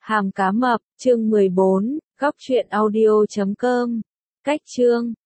Hàm cá mập, chương 14, góc truyện audio.com. Cách chương